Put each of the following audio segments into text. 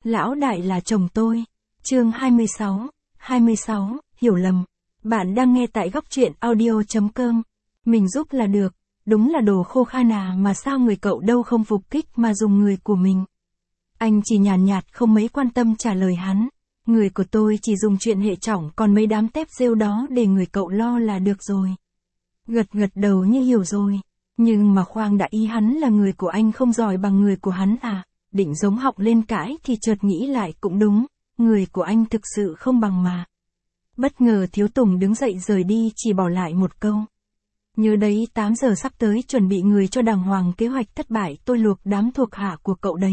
Lão đại là chồng tôi. Chương 26, hiểu lầm. Bạn đang nghe tại góc truyện audio.com. Mình giúp là được, đúng là đồ khô khan à, mà sao người cậu đâu không phục kích mà dùng người của mình. Anh chỉ nhàn nhạt không mấy quan tâm trả lời hắn. Người của tôi chỉ dùng chuyện hệ trọng, còn mấy đám tép rêu đó để người cậu lo là được rồi. Gật đầu như hiểu rồi. Nhưng mà khoan đã, ý hắn là người của anh không giỏi bằng người của hắn à? Định giống họng lên cãi thì chợt nghĩ lại cũng đúng, người của anh thực sự không bằng mà. Bất ngờ Thiếu Tùng đứng dậy rời đi, chỉ bỏ lại một câu. Nhớ đấy, 8 giờ sắp tới, chuẩn bị người cho đàng hoàng, kế hoạch thất bại tôi luộc đám thuộc hạ của cậu đấy.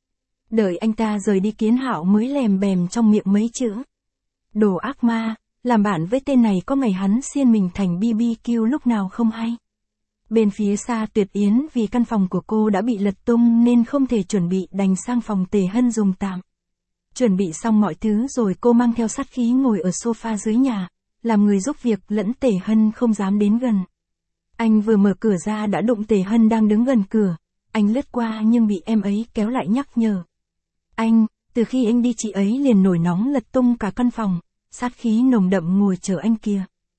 Đợi anh ta rời đi, Kiến Hạo mới lèm bèm trong miệng mấy chữ. Đồ ác ma, làm bạn với tên này có ngày hắn xiên mình thành BBQ lúc nào không hay. Bên phía xa Tuyệt Yến vì căn phòng của cô đã bị lật tung nên không thể chuẩn bị, đành sang phòng Tề Hân dùng tạm. Chuẩn bị xong mọi thứ rồi cô mang theo sát khí ngồi ở sofa dưới nhà, làm người giúp việc lẫn Tề Hân không dám đến gần. Anh vừa mở cửa ra đã đụng Tề Hân đang đứng gần cửa, anh lướt qua nhưng bị em ấy kéo lại nhắc nhở. Anh, từ khi anh đi chị ấy liền nổi nóng lật tung cả căn phòng, sát khí nồng đậm ngồi chờ anh kìa.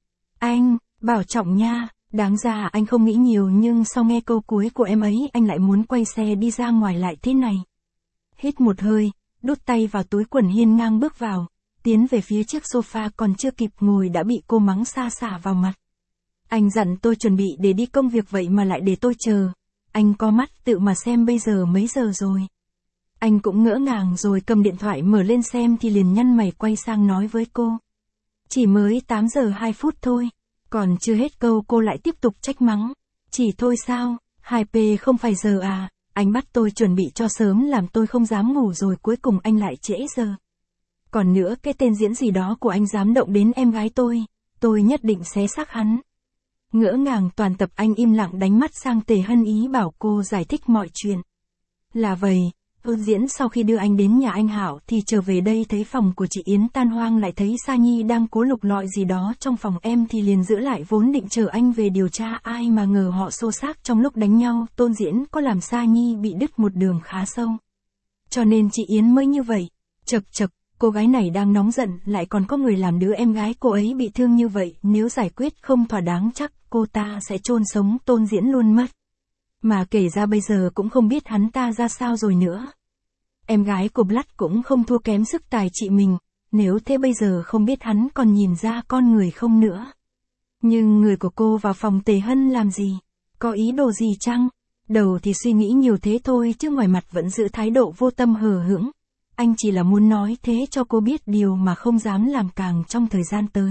Anh, bảo trọng nha. Đáng ra anh không nghĩ nhiều, nhưng sau nghe câu cuối của em ấy anh lại muốn quay xe đi ra ngoài lại thế này. Hít một hơi, đút tay vào túi quần hiên ngang bước vào, tiến về phía chiếc sofa, còn chưa kịp ngồi đã bị cô mắng xa xả vào mặt. Anh dặn tôi chuẩn bị để đi công việc vậy mà lại để tôi chờ. Anh có mắt tự mà xem bây giờ mấy giờ rồi. Anh cũng ngỡ ngàng rồi cầm điện thoại mở lên xem thì liền nhăn mày quay sang nói với cô. Chỉ mới 8 giờ 2 phút thôi. Còn chưa hết câu cô lại tiếp tục trách mắng. Chỉ thôi sao, 2p không phải giờ à, anh bắt tôi chuẩn bị cho sớm làm tôi không dám ngủ rồi cuối cùng anh lại trễ giờ. Còn nữa, cái tên diễn gì đó của anh dám động đến em gái tôi nhất định xé xác hắn. Ngỡ ngàng toàn tập anh im lặng đánh mắt sang Tề Hân ý bảo cô giải thích mọi chuyện. Là vậy, diễn sau khi đưa anh đến nhà anh Hảo thì trở về đây thấy phòng của chị Yến tan hoang, lại thấy Sa Nhi đang cố lục lọi gì đó trong phòng em thì liền giữ lại, vốn định chờ anh về điều tra, ai mà ngờ họ xô xát trong lúc đánh nhau, Tôn Diễn có làm Sa Nhi bị đứt một đường khá sâu. Cho nên chị Yến mới như vậy. Chật, cô gái này đang nóng giận lại còn có người làm đứa em gái cô ấy bị thương như vậy, nếu giải quyết không thỏa đáng chắc cô ta sẽ chôn sống Tôn Diễn luôn mất. Mà kể ra bây giờ cũng không biết hắn ta ra sao rồi nữa. Em gái của Blood cũng không thua kém sức tài chị mình, nếu thế bây giờ không biết hắn còn nhìn ra con người không nữa. Nhưng người của cô vào phòng Tề Hân làm gì? Có ý đồ gì chăng? Đầu thì suy nghĩ nhiều thế thôi chứ ngoài mặt vẫn giữ thái độ vô tâm hờ hững. Anh chỉ là muốn nói thế cho cô biết điều mà không dám làm càng trong thời gian tới.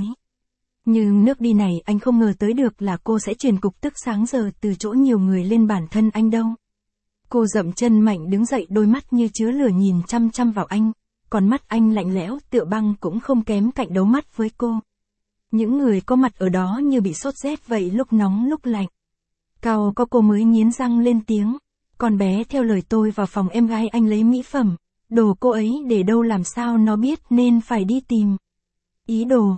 Nhưng nước đi này anh không ngờ tới được là cô sẽ truyền cục tức sáng giờ từ chỗ nhiều người lên bản thân anh đâu. Cô dậm chân mạnh đứng dậy, đôi mắt như chứa lửa nhìn chăm chăm vào anh, còn mắt anh lạnh lẽo tựa băng cũng không kém cạnh đấu mắt với cô. Những người có mặt ở đó như bị sốt rét vậy, lúc nóng lúc lạnh. Cao có cô mới nghiến răng lên tiếng. Con bé theo lời tôi vào phòng em gái anh lấy mỹ phẩm, đồ cô ấy để đâu làm sao nó biết, nên phải đi tìm. Ý đồ,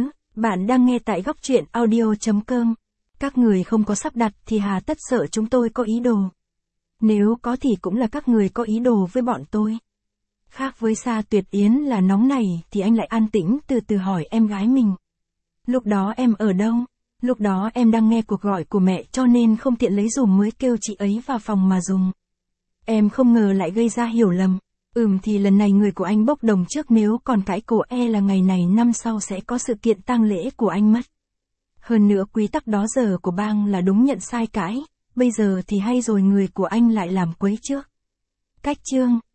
bạn đang nghe tại góc truyện audio.com. Các người không có sắp đặt thì hà tất sợ chúng tôi có ý đồ. Nếu có thì cũng là các người có ý đồ với bọn tôi. Khác với Sa Tuyệt Yến là nóng này thì anh lại an tĩnh từ từ hỏi em gái mình. Lúc đó em ở đâu? Lúc đó em đang nghe cuộc gọi của mẹ cho nên không tiện lấy dùm mới kêu chị ấy vào phòng mà dùng. Em không ngờ lại gây ra hiểu lầm. Thì lần này người của anh bốc đồng trước, nếu còn cãi cổ là ngày này năm sau sẽ có sự kiện tang lễ của anh mất. Hơn nữa quy tắc đó giờ của bang là đúng nhận sai cãi. Bây giờ thì hay rồi, người của anh lại làm quấy trước. Cách chương